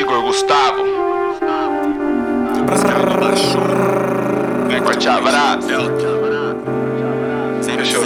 Igor, Gustavo. Forte abraço. Fechou.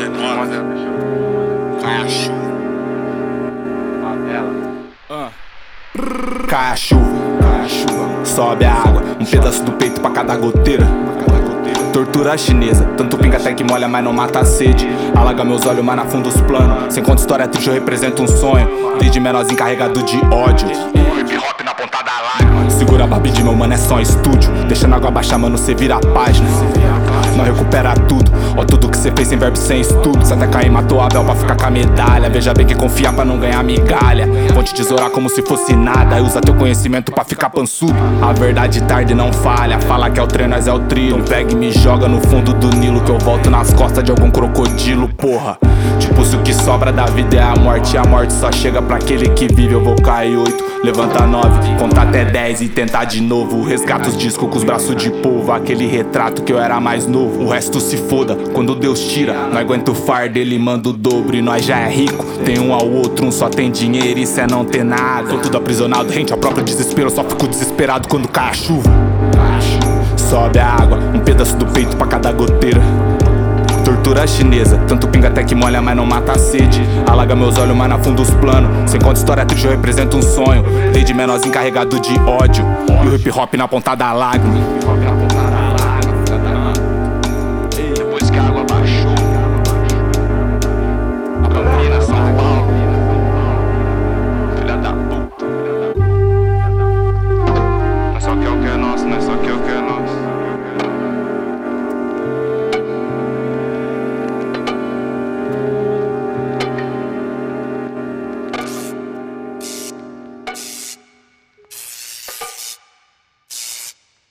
Cai a chuva, sobe a água, um pedaço do peito pra cada goteira. Tortura chinesa, tanto pinga até que molha, mas não mata a sede. Alaga meus olhos, mas na fundo os planos. Sem conta história triste, eu represento um sonho. Desde menorzinho carregado de ódio. Hip hop na ponta da lágrima. Segura a barbie de meu mano, é só um estúdio. Deixando a água baixar, mano, cê vira a página. Não recupera tudo, ó tudo que cê fez sem verbo, sem estudo. Cê até cair, matou Abel pra ficar com a medalha. Veja bem que confiar pra não ganhar migalha. Vão te tesourar como se fosse nada. E usa teu conhecimento pra ficar pançudo. A verdade tarde não falha. Fala que é o treino, nós é o trilho. Então pega e me joga no fundo do Nilo, que eu volto nas costas de algum crocodilo, porra. Tipo, se o que sobra da vida é a morte, e a morte só chega pra aquele que vive. Eu vou cair 8, levanta 9, contar até 10 e tentar de novo. Resgata os discos com os braços de polvo. Aquele retrato que eu era mais novo. O resto se foda, quando Deus tira. Não aguenta o fardo, ele manda o dobro. E nós já é rico, tem um ao outro. Um só tem dinheiro, isso é não ter nada. Tô tudo aprisionado, rente ao próprio desespero. Eu só fico desesperado quando cai a chuva. Sobe a água, um pedaço do peito pra cada goteira. Tortura chinesa, tanto pinga até que molha, mas não mata a sede. Alaga meus olhos, mas na fundo os planos. Sem conta história triste, eu represento um sonho. Desde menorzinho carregado de ódio. E o hip hop na ponta da lágrima.